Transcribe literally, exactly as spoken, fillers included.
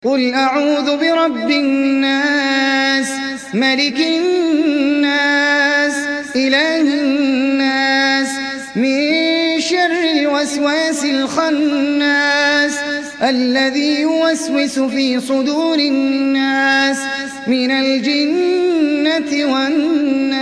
قُلْ أَعُوذُ بِرَبِّ النَّاسِ مَلِكِ النَّاسِ إِلَٰهِ النَّاسِ مِن شَرِّ الْوَسْوَاسِ الْخَنَّاسِ الَّذِي يُوَسْوِسُ فِي صُدُورِ النَّاسِ مِنَ الْجِنَّةِ وَالنَّاسِ